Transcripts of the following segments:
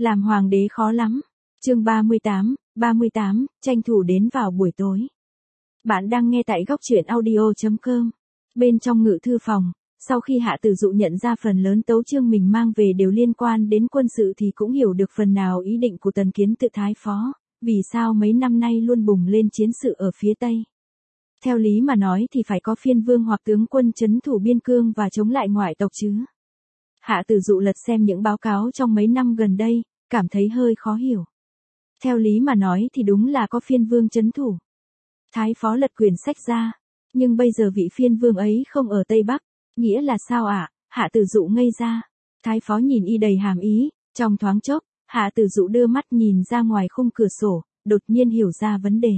Làm hoàng đế khó lắm. Chương 38, tranh thủ đến vào buổi tối. Bạn đang nghe tại góc truyện audio.com. Bên trong ngự thư phòng, sau khi Hạ Tử Dụ nhận ra phần lớn tấu chương mình mang về đều liên quan đến quân sự thì cũng hiểu được phần nào ý định của Tần Kiến Tự thái phó, vì sao mấy năm nay luôn bùng lên chiến sự ở phía Tây. Theo lý mà nói thì phải có phiên vương hoặc tướng quân trấn thủ biên cương và chống lại ngoại tộc chứ. Hạ Tử Dụ lật xem những báo cáo trong mấy năm gần đây, cảm thấy hơi khó hiểu. Theo lý mà nói thì đúng là có phiên vương trấn thủ. Thái phó lật quyển sách ra, nhưng bây giờ vị phiên vương ấy không ở Tây Bắc, nghĩa là sao ạ? Hạ Tử Dụ ngây ra. Thái phó nhìn y đầy hàm ý, trong thoáng chốc, Hạ Tử Dụ đưa mắt nhìn ra ngoài khung cửa sổ, đột nhiên hiểu ra vấn đề.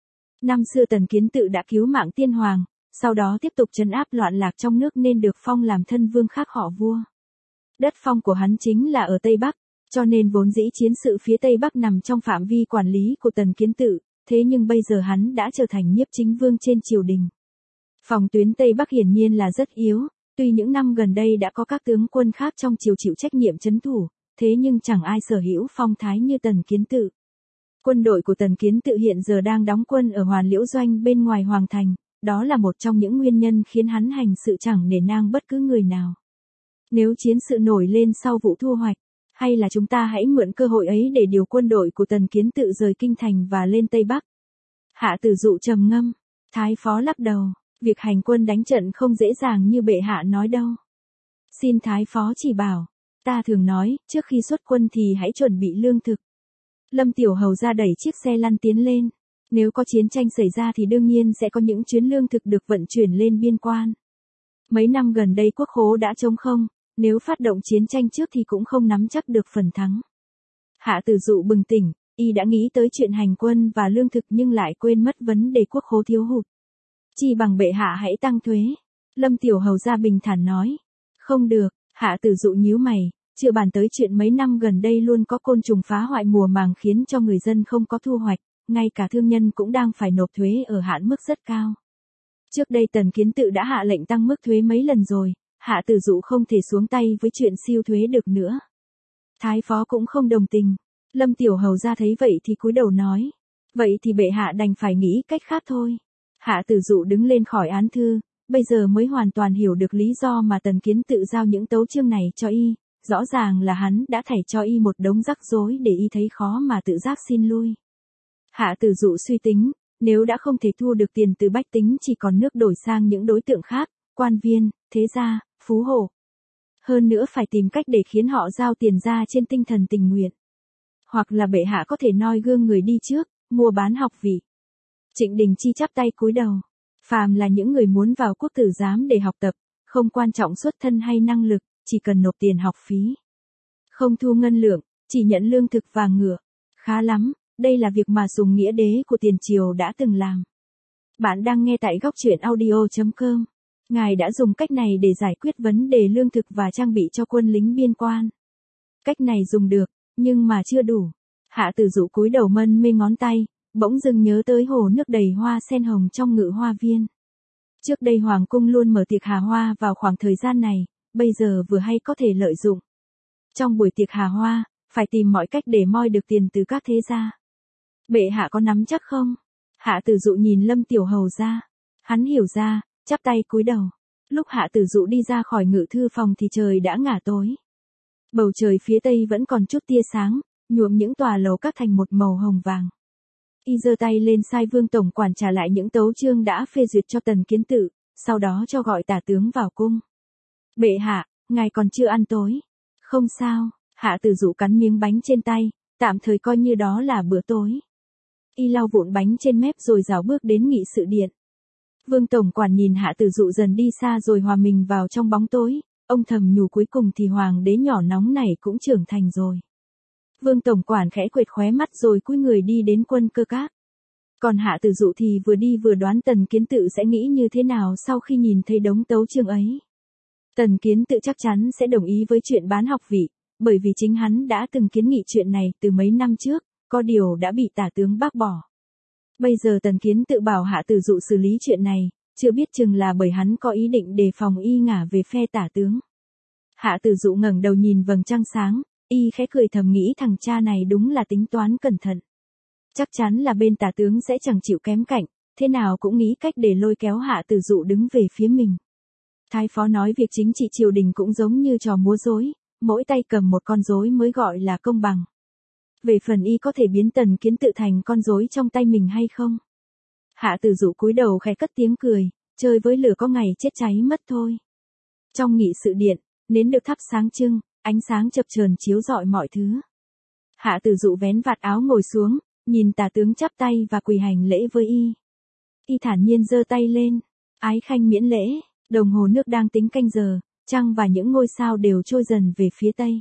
Năm xưa Tần Kiến Tự đã cứu mạng tiên hoàng, sau đó tiếp tục trấn áp loạn lạc trong nước nên được phong làm thân vương khác họ vua. Đất phong của hắn chính là ở Tây Bắc, cho nên vốn dĩ chiến sự phía Tây Bắc nằm trong phạm vi quản lý của Tần Kiến Tự, thế nhưng bây giờ hắn đã trở thành nhiếp chính vương trên triều đình. Phòng tuyến Tây Bắc hiển nhiên là rất yếu, tuy những năm gần đây đã có các tướng quân khác trong triều chịu trách nhiệm trấn thủ, thế nhưng chẳng ai sở hữu phong thái như Tần Kiến Tự. Quân đội của Tần Kiến Tự hiện giờ đang đóng quân ở Hoàn Liễu Doanh bên ngoài Hoàng Thành, đó là một trong những nguyên nhân khiến hắn hành sự chẳng nể nang bất cứ người nào. Nếu chiến sự nổi lên sau vụ thu hoạch, hay là chúng ta hãy mượn cơ hội ấy để điều quân đội của Tần Kiến Tự rời kinh thành và lên Tây Bắc. Hạ Tử Dụ trầm ngâm, thái phó lắc đầu, việc hành quân đánh trận không dễ dàng như bệ hạ nói đâu. Xin thái phó chỉ bảo, ta thường nói, trước khi xuất quân thì hãy chuẩn bị lương thực. Lâm Tiểu Hầu ra đẩy chiếc xe lăn tiến lên, nếu có chiến tranh xảy ra thì đương nhiên sẽ có những chuyến lương thực được vận chuyển lên biên quan. Mấy năm gần đây quốc khố đã trống không, nếu phát động chiến tranh trước thì cũng không nắm chắc được phần thắng. Hạ Tử Dụ bừng tỉnh, y đã nghĩ tới chuyện hành quân và lương thực nhưng lại quên mất vấn đề quốc khố thiếu hụt. Chi bằng bệ hạ hãy tăng thuế. Lâm Tiểu Hầu ra bình thản nói. Không được, Hạ Tử Dụ nhíu mày, chưa bàn tới chuyện mấy năm gần đây luôn có côn trùng phá hoại mùa màng khiến cho người dân không có thu hoạch, ngay cả thương nhân cũng đang phải nộp thuế ở hạn mức rất cao. Trước đây Tần Kiến Tự đã hạ lệnh tăng mức thuế mấy lần rồi, Hạ Tử Dụ không thể xuống tay với chuyện siêu thuế được nữa. Thái phó cũng không đồng tình. Lâm Tiểu Hầu ra thấy vậy thì cúi đầu nói. Vậy thì bệ hạ đành phải nghĩ cách khác thôi. Hạ Tử Dụ đứng lên khỏi án thư, bây giờ mới hoàn toàn hiểu được lý do mà Tần Kiến Tự giao những tấu chương này cho y. Rõ ràng là hắn đã thảy cho y một đống rắc rối để y thấy khó mà tự giác xin lui. Hạ Tử Dụ suy tính, nếu đã không thể thu được tiền từ bách tính chỉ còn nước đổi sang những đối tượng khác, quan viên, thế gia, phú hộ. Hơn nữa phải tìm cách để khiến họ giao tiền ra trên tinh thần tình nguyện. Hoặc là bệ hạ có thể noi gương người đi trước, mua bán học vị. Trịnh Đình Chi chắp tay cúi đầu. Phàm là những người muốn vào quốc tử giám để học tập, không quan trọng xuất thân hay năng lực, chỉ cần nộp tiền học phí. Không thu ngân lượng, chỉ nhận lương thực và ngựa. Khá lắm, đây là việc mà Sùng Nghĩa Đế của tiền triều đã từng làm. Bạn đang nghe tại góc truyện audio.com. Ngài đã dùng cách này để giải quyết vấn đề lương thực và trang bị cho quân lính biên quan. Cách này dùng được, nhưng mà chưa đủ. Hạ Tử Dụ cúi đầu mân mê ngón tay, bỗng dưng nhớ tới hồ nước đầy hoa sen hồng trong Ngự Hoa Viên. Trước đây Hoàng cung luôn mở tiệc hà hoa vào khoảng thời gian này, bây giờ vừa hay có thể lợi dụng. Trong buổi tiệc hà hoa, phải tìm mọi cách để moi được tiền từ các thế gia. Bệ hạ có nắm chắc không? Hạ Tử Dụ nhìn Lâm Tiểu Hầu ra. Hắn hiểu ra, chắp tay cúi đầu. Lúc Hạ Tử Dụ đi ra khỏi ngự thư phòng thì trời đã ngả tối. Bầu trời phía tây vẫn còn chút tia sáng, nhuộm những tòa lầu các thành một màu hồng vàng. Y giơ tay lên sai Vương tổng quản trả lại những tấu chương đã phê duyệt cho Tần Kiến Tự, sau đó cho gọi tả tướng vào cung. Bệ hạ, ngài còn chưa ăn tối. Không sao, Hạ Tử Dụ cắn miếng bánh trên tay, tạm thời coi như đó là bữa tối. Y lau vụn bánh trên mép rồi rảo bước đến nghị sự điện. Vương tổng quản nhìn Hạ Tử Dụ dần đi xa rồi hòa mình vào trong bóng tối, ông thầm nhủ cuối cùng thì hoàng đế nhỏ nóng này cũng trưởng thành rồi. Vương tổng quản khẽ quệt khóe mắt rồi cúi người đi đến quân cơ các. Còn Hạ Tử Dụ thì vừa đi vừa đoán Tần Kiến Tự sẽ nghĩ như thế nào sau khi nhìn thấy đống tấu chương ấy. Tần Kiến Tự chắc chắn sẽ đồng ý với chuyện bán học vị, bởi vì chính hắn đã từng kiến nghị chuyện này từ mấy năm trước, có điều đã bị tả tướng bác bỏ. Bây giờ Tần Kiến Tự bảo Hạ Tử Dụ xử lý chuyện này, chưa biết chừng là bởi hắn có ý định đề phòng y ngả về phe tả tướng. Hạ Tử Dụ ngẩng đầu nhìn vầng trăng sáng, Y khẽ cười thầm nghĩ thằng cha này đúng là tính toán cẩn thận. Chắc chắn là bên Tả tướng sẽ chẳng chịu kém cạnh, thế nào cũng nghĩ cách để lôi kéo Hạ Tử Dụ đứng về phía mình. Thái phó nói việc chính trị triều đình cũng giống như trò múa rối, mỗi tay cầm một con rối mới gọi là công bằng. Về phần Y có thể biến Tần Kiến Tự thành con rối trong tay mình hay không? Hạ Tử Dụ cúi đầu khẽ cất tiếng cười, chơi với lửa có ngày chết cháy mất thôi. Trong nghị sự điện, nến được thắp sáng trưng, ánh sáng chập chờn chiếu rọi mọi thứ. Hạ Tử Dụ vén vạt áo ngồi xuống, nhìn Tả tướng chắp tay và quỳ hành lễ với Y. Y thản nhiên giơ tay lên, ái khanh miễn lễ. Đồng hồ nước đang tính canh giờ, trăng và những ngôi sao đều trôi dần về phía tây.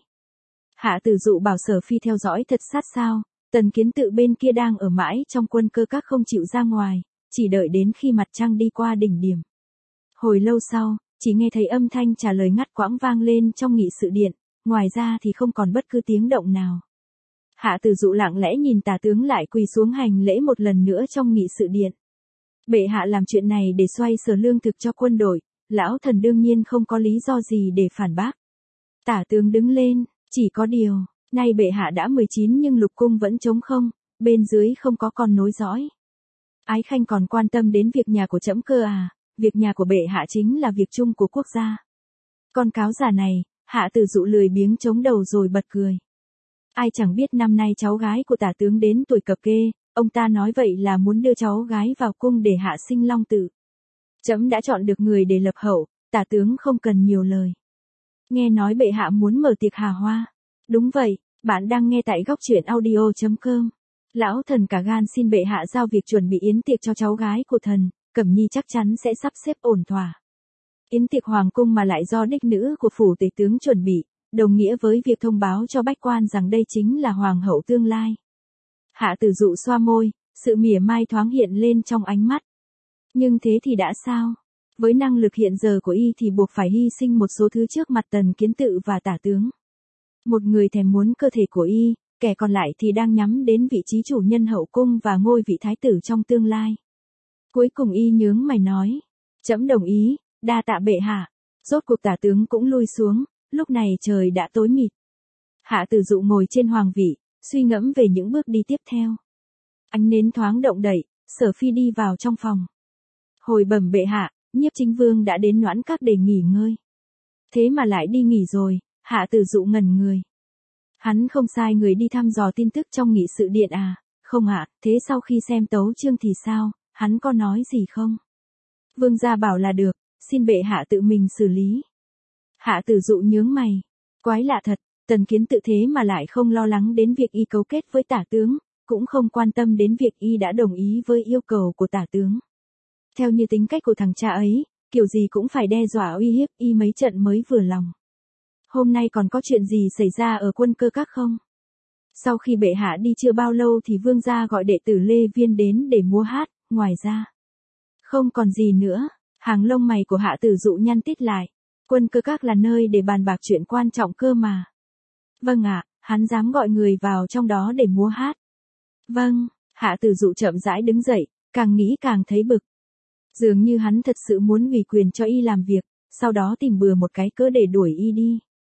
Hạ Tử Dụ bảo Sở Phi theo dõi thật sát sao, Tần Kiến Tự bên kia đang ở mãi trong quân cơ các không chịu ra ngoài, chỉ đợi đến khi mặt trăng đi qua đỉnh điểm. Hồi lâu sau, chỉ nghe thấy âm thanh trả lời ngắt quãng vang lên trong nghị sự điện, ngoài ra thì không còn bất cứ tiếng động nào. Hạ Tử Dụ lặng lẽ nhìn Tả tướng lại quỳ xuống hành lễ một lần nữa trong nghị sự điện. Bệ hạ làm chuyện này để xoay sở lương thực cho quân đội, lão thần đương nhiên không có lý do gì để phản bác. Tả tướng đứng lên, chỉ có điều, nay bệ hạ đã 19 nhưng lục cung vẫn trống không, bên dưới không có con nối dõi. Ái khanh còn quan tâm đến việc nhà của trẫm cơ à, việc nhà của bệ hạ chính là việc chung của quốc gia. Con cáo già này, Hạ Tử Dụ lười biếng chống đầu rồi bật cười. Ai chẳng biết năm nay cháu gái của Tả tướng đến tuổi cập kê, ông ta nói vậy là muốn đưa cháu gái vào cung để hạ sinh long tử. Trẫm đã chọn được người để lập hậu, Tả tướng không cần nhiều lời. Nghe nói bệ hạ muốn mở tiệc hà hoa. Đúng vậy, bạn đang nghe tại góc truyện audio.com. Lão thần cả gan xin bệ hạ giao việc chuẩn bị yến tiệc cho cháu gái của thần, Cẩm Nhi chắc chắn sẽ sắp xếp ổn thỏa. Yến tiệc hoàng cung mà lại do đích nữ của phủ tể tướng chuẩn bị, đồng nghĩa với việc thông báo cho bách quan rằng đây chính là hoàng hậu tương lai. Hạ Tử Dụ xoa môi, sự mỉa mai thoáng hiện lên trong ánh mắt. Nhưng thế thì đã sao? Với năng lực hiện giờ của Y thì buộc phải hy sinh một số thứ trước mặt Tần Kiến Tự và Tả tướng. Một người thèm muốn cơ thể của Y, kẻ còn lại thì đang nhắm đến vị trí chủ nhân hậu cung và ngôi vị thái tử trong tương lai. Cuối cùng Y nhướng mày nói, trẫm đồng ý, đa tạ bệ hạ. Rốt cuộc Tả tướng cũng lui xuống, lúc này trời đã tối mịt. Hạ Tử Dụ ngồi trên hoàng vị, suy ngẫm về những bước đi tiếp theo. Ánh nến thoáng động đậy, Sở Phi đi vào trong phòng. Hồi bẩm bệ hạ, Nhiếp Chính Vương đã đến Noãn Các để nghỉ ngơi. Thế mà lại đi nghỉ rồi, Hạ Tử Dụ ngẩn người. Hắn không sai người đi thăm dò tin tức trong nghị sự điện à? Không ạ, thế sau khi xem tấu chương thì sao, hắn có nói gì không? Vương gia bảo là được, xin bệ hạ tự mình xử lý. Hạ Tử Dụ nhướng mày. Quái lạ thật, Tần Kiến Tự thế mà lại không lo lắng đến việc Y cấu kết với Tả tướng, cũng không quan tâm đến việc Y đã đồng ý với yêu cầu của Tả tướng. Theo như tính cách của thằng cha ấy, kiểu gì cũng phải đe dọa uy hiếp Y mấy trận mới vừa lòng. Hôm nay còn có chuyện gì xảy ra ở quân cơ các không? Sau khi bệ hạ đi chưa bao lâu thì vương gia gọi đệ tử Lê Viên đến để múa hát, ngoài ra. Không còn gì nữa, hàng lông mày của Hạ Tử Dụ nhăn tít lại. Quân cơ các là nơi để bàn bạc chuyện quan trọng cơ mà. Vâng ạ, hắn dám gọi người vào trong đó để múa hát. Vâng, Hạ Tử Dụ chậm rãi đứng dậy, càng nghĩ càng thấy bực. Dường như hắn thật sự muốn ủy quyền cho Y làm việc, sau đó tìm bừa một cái cớ để đuổi Y đi.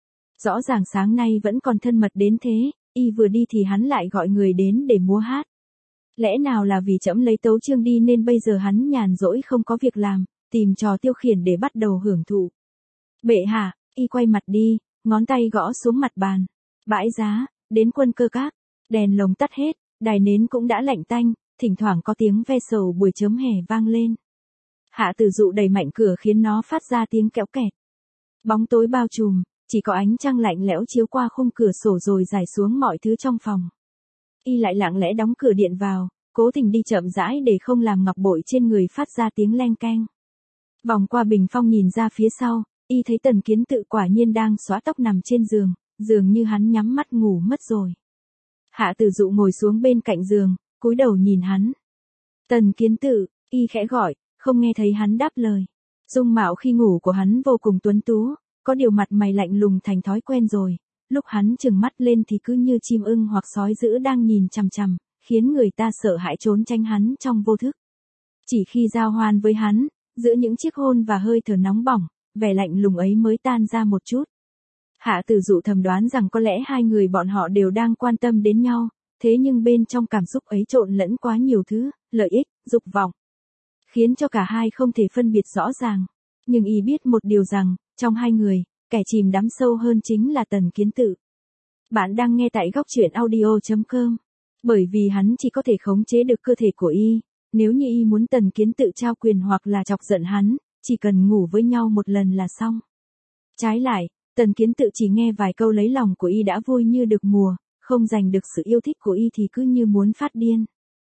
Rõ ràng sáng nay vẫn còn thân mật đến thế, Y vừa đi thì hắn lại gọi người đến để múa hát. Lẽ nào là vì trẫm lấy tấu chương đi nên bây giờ hắn nhàn rỗi không có việc làm, tìm trò tiêu khiển để bắt đầu hưởng thụ. Bệ hạ, Y quay mặt đi, ngón tay gõ xuống mặt bàn. Bãi giá, đến quân cơ các, đèn lồng tắt hết, đài nến cũng đã lạnh tanh, thỉnh thoảng có tiếng ve sầu buổi chớm hè vang lên. Hạ Tử Dụ đẩy mạnh cửa khiến nó phát ra tiếng kéo kẹt. Bóng tối bao trùm, chỉ có ánh trăng lạnh lẽo chiếu qua khung cửa sổ rồi rải xuống mọi thứ trong phòng. Y lại lặng lẽ đóng cửa điện vào, cố tình đi chậm rãi để không làm ngọc bội trên người phát ra tiếng leng keng. Vòng qua bình phong nhìn ra phía sau, Y thấy Tần Kiến Tự quả nhiên đang xõa tóc nằm trên giường, dường như hắn nhắm mắt ngủ mất rồi. Hạ Tử Dụ ngồi xuống bên cạnh giường, cúi đầu nhìn hắn. Tần Kiến Tự, Y khẽ gọi, không nghe thấy hắn đáp lời. Dung mạo khi ngủ của hắn vô cùng tuấn tú, có điều mặt mày lạnh lùng thành thói quen rồi, lúc hắn trừng mắt lên thì cứ như chim ưng hoặc sói dữ đang nhìn chằm chằm, khiến người ta sợ hãi trốn tránh hắn trong vô thức. Chỉ khi giao hoan với hắn, giữa những chiếc hôn và hơi thở nóng bỏng, vẻ lạnh lùng ấy mới tan ra một chút. Hạ Tử Dụ thầm đoán rằng có lẽ hai người bọn họ đều đang quan tâm đến nhau, thế nhưng bên trong cảm xúc ấy trộn lẫn quá nhiều thứ, lợi ích, dục vọng, khiến cho cả hai không thể phân biệt rõ ràng. Nhưng y biết một điều rằng, trong hai người, kẻ chìm đắm sâu hơn chính là Tần Kiến Tự. Bạn đang nghe tại góc truyện audio.com. Bởi vì hắn chỉ có thể khống chế được cơ thể của y, nếu như y muốn Tần Kiến Tự trao quyền hoặc là chọc giận hắn, chỉ cần ngủ với nhau một lần là xong. Trái lại, Tần Kiến Tự chỉ nghe vài câu lấy lòng của y đã vui như được mùa, không giành được sự yêu thích của y thì cứ như muốn phát điên.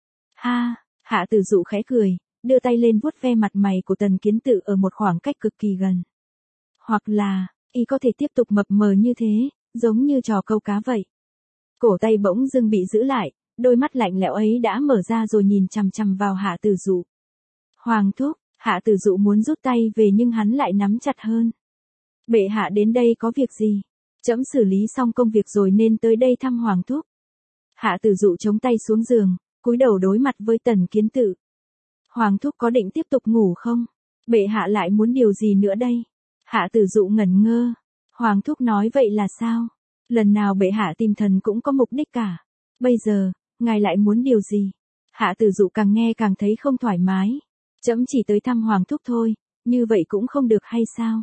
Ha, Hạ Tử Dụ khẽ cười, đưa tay lên vuốt ve mặt mày của Tần Kiến Tự ở một khoảng cách cực kỳ gần. Hoặc là, y có thể tiếp tục mập mờ như thế, giống như trò câu cá vậy. Cổ tay bỗng dưng bị giữ lại, đôi mắt lạnh lẽo ấy đã mở ra rồi nhìn chằm chằm vào Hạ Tử Dụ. Hoàng thúc, Hạ Tử Dụ muốn rút tay về nhưng hắn lại nắm chặt hơn. Bệ hạ đến đây có việc gì? Trẫm xử lý xong công việc rồi nên tới đây thăm Hoàng thúc. Hạ Tử Dụ chống tay xuống giường, cúi đầu đối mặt với Tần Kiến Tự. Hoàng thúc có định tiếp tục ngủ không? Bệ hạ lại muốn điều gì nữa đây? Hạ Tử Dụ ngẩn ngơ. Hoàng thúc nói vậy là sao? Lần nào bệ hạ tìm thần cũng có mục đích cả. Bây giờ, ngài lại muốn điều gì? Hạ Tử Dụ càng nghe càng thấy không thoải mái. Trẫm chỉ tới thăm Hoàng thúc thôi, như vậy cũng không được hay sao?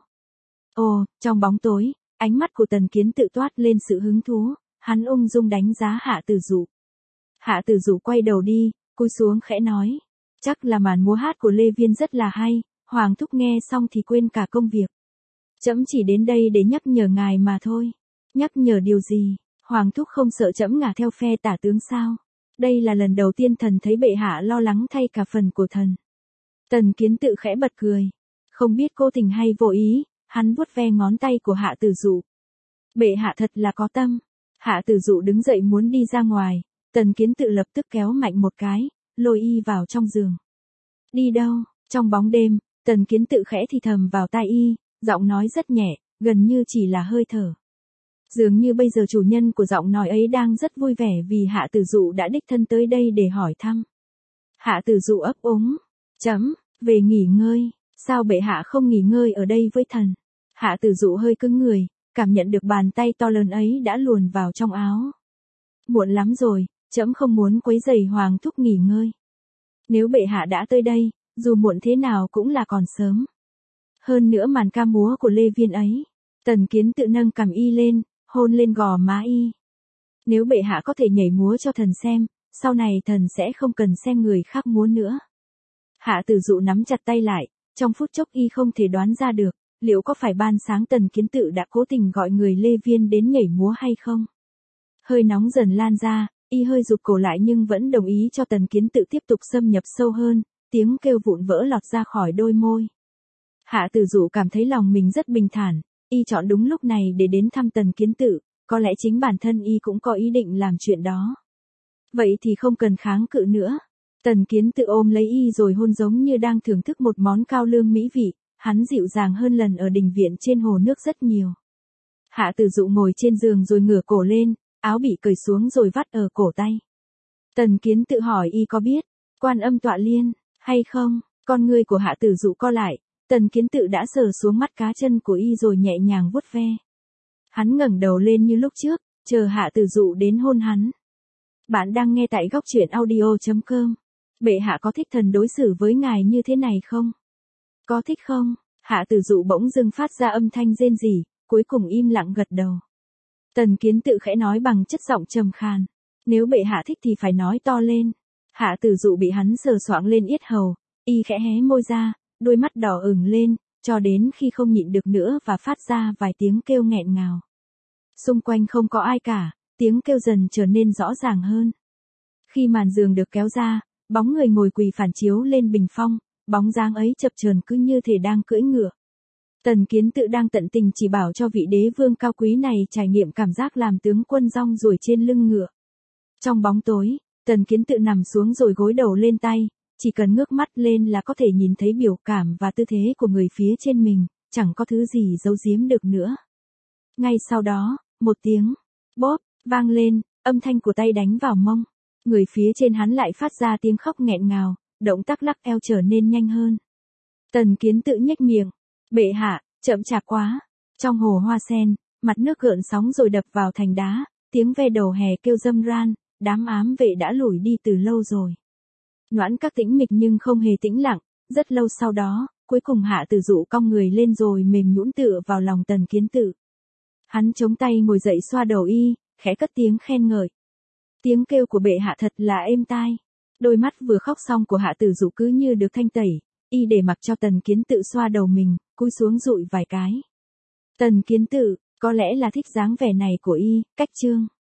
Ồ, trong bóng tối, ánh mắt của Tần Kiến Tự toát lên sự hứng thú, hắn ung dung đánh giá Hạ Tử Dụ. Hạ Tử Dụ quay đầu đi, cúi xuống khẽ nói. Chắc là màn múa hát của Lê Viên rất là hay, Hoàng thúc nghe xong thì quên cả công việc. Trẫm chỉ đến đây để nhắc nhở ngài mà thôi. Nhắc nhở điều gì? Hoàng thúc không sợ trẫm ngả theo phe tả tướng sao? Đây là lần đầu tiên thần thấy bệ hạ lo lắng thay cả phần của thần. Tần Kiến Tự khẽ bật cười. Không biết cố tình hay vô ý, hắn vuốt ve ngón tay của Hạ Tử Dụ. Bệ hạ thật là có tâm. Hạ Tử Dụ đứng dậy muốn đi ra ngoài, Tần Kiến Tự lập tức kéo mạnh một cái, lôi y vào trong giường. Đi đâu? Trong bóng đêm, Tần Kiến Tự khẽ thì thầm vào tai y, giọng nói rất nhẹ, gần như chỉ là hơi thở. Dường như bây giờ chủ nhân của giọng nói ấy đang rất vui vẻ vì Hạ Tử Dụ đã đích thân tới đây để hỏi thăm. Hạ Tử Dụ ấp úng. Trẫm, về nghỉ ngơi. Sao bệ hạ không nghỉ ngơi ở đây với thần? Hạ Tử Dụ hơi cứng người, cảm nhận được bàn tay to lớn ấy đã luồn vào trong áo. Muộn lắm rồi, trẫm không muốn quấy rầy Hoàng thúc nghỉ ngơi. Nếu bệ hạ đã tới đây, dù muộn thế nào cũng là còn sớm. Hơn nữa màn ca múa của Lê Viên ấy. Tần Kiến Tự nâng cằm y lên, hôn lên gò má y. Nếu bệ hạ có thể nhảy múa cho thần xem, sau này thần sẽ không cần xem người khác múa nữa. Hạ Tử Dụ nắm chặt tay lại, trong phút chốc y không thể đoán ra được, liệu có phải ban sáng Tần Kiến Tự đã cố tình gọi người Lê Viên đến nhảy múa hay không? Hơi nóng dần lan ra, y hơi rụt cổ lại nhưng vẫn đồng ý cho Tần Kiến Tự tiếp tục xâm nhập sâu hơn, tiếng kêu vụn vỡ lọt ra khỏi đôi môi. Hạ Tử Dụ cảm thấy lòng mình rất bình thản, y chọn đúng lúc này để đến thăm Tần Kiến Tự, có lẽ chính bản thân y cũng có ý định làm chuyện đó. Vậy thì không cần kháng cự nữa. Tần Kiến Tự ôm lấy y rồi hôn giống như đang thưởng thức một món cao lương mỹ vị, hắn dịu dàng hơn lần ở đình viện trên hồ nước rất nhiều. Hạ Tử Dụ ngồi trên giường rồi ngửa cổ lên, áo bị cởi xuống rồi vắt ở cổ tay. Tần Kiến Tự hỏi y có biết, Quan Âm Tọa Liên, hay không? Con ngươi của Hạ Tử Dụ co lại, Tần Kiến Tự đã sờ xuống mắt cá chân của y rồi nhẹ nhàng vuốt ve. Hắn ngẩng đầu lên như lúc trước, chờ Hạ Tử Dụ đến hôn hắn. Bạn đang nghe tại góc truyện audio.com. Bệ hạ có thích thần đối xử với ngài như thế này không? Có thích không? Hạ Tử Dụ bỗng dưng phát ra âm thanh rên rỉ, cuối cùng im lặng gật đầu. Tần Kiến Tự khẽ nói bằng chất giọng trầm khàn. Nếu bệ hạ thích thì phải nói to lên. Hạ Tử Dụ bị hắn sờ soạng lên yết hầu, y khẽ hé môi ra, đôi mắt đỏ ửng lên, cho đến khi không nhịn được nữa và phát ra vài tiếng kêu nghẹn ngào. Xung quanh không có ai cả, tiếng kêu dần trở nên rõ ràng hơn. Khi màn giường được kéo ra, bóng người ngồi quỳ phản chiếu lên bình phong, bóng dáng ấy chập chờn cứ như thể đang cưỡi ngựa. Tần Kiến Tự đang tận tình chỉ bảo cho vị đế vương cao quý này trải nghiệm cảm giác làm tướng quân rong ruổi trên lưng ngựa. Trong bóng tối, Tần Kiến Tự nằm xuống rồi gối đầu lên tay, chỉ cần ngước mắt lên là có thể nhìn thấy biểu cảm và tư thế của người phía trên mình, chẳng có thứ gì giấu giếm được nữa. Ngay sau đó, một tiếng bóp vang lên, âm thanh của tay đánh vào mông. Người phía trên hắn lại phát ra tiếng khóc nghẹn ngào, động tác lắc eo trở nên nhanh hơn. Tần Kiến Tự nhếch miệng, bệ hạ, chậm chạp quá. Trong hồ hoa sen, mặt nước gợn sóng rồi đập vào thành đá, tiếng ve đầu hè kêu râm ran, đám ám vệ đã lủi đi từ lâu rồi. Noãn Các tĩnh mịch nhưng không hề tĩnh lặng, rất lâu sau đó, cuối cùng Hạ Tử Dụ cong người lên rồi mềm nhũn tựa vào lòng Tần Kiến Tự. Hắn chống tay ngồi dậy xoa đầu y, khẽ cất tiếng khen ngợi. Tiếng kêu của bệ hạ thật là êm tai. Đôi mắt vừa khóc xong của Hạ Tử Dụ cứ như được thanh tẩy, y để mặc cho Tần Kiến Tự xoa đầu mình, cúi xuống dụi vài cái. Tần Kiến Tự, có lẽ là thích dáng vẻ này của y, cách trương.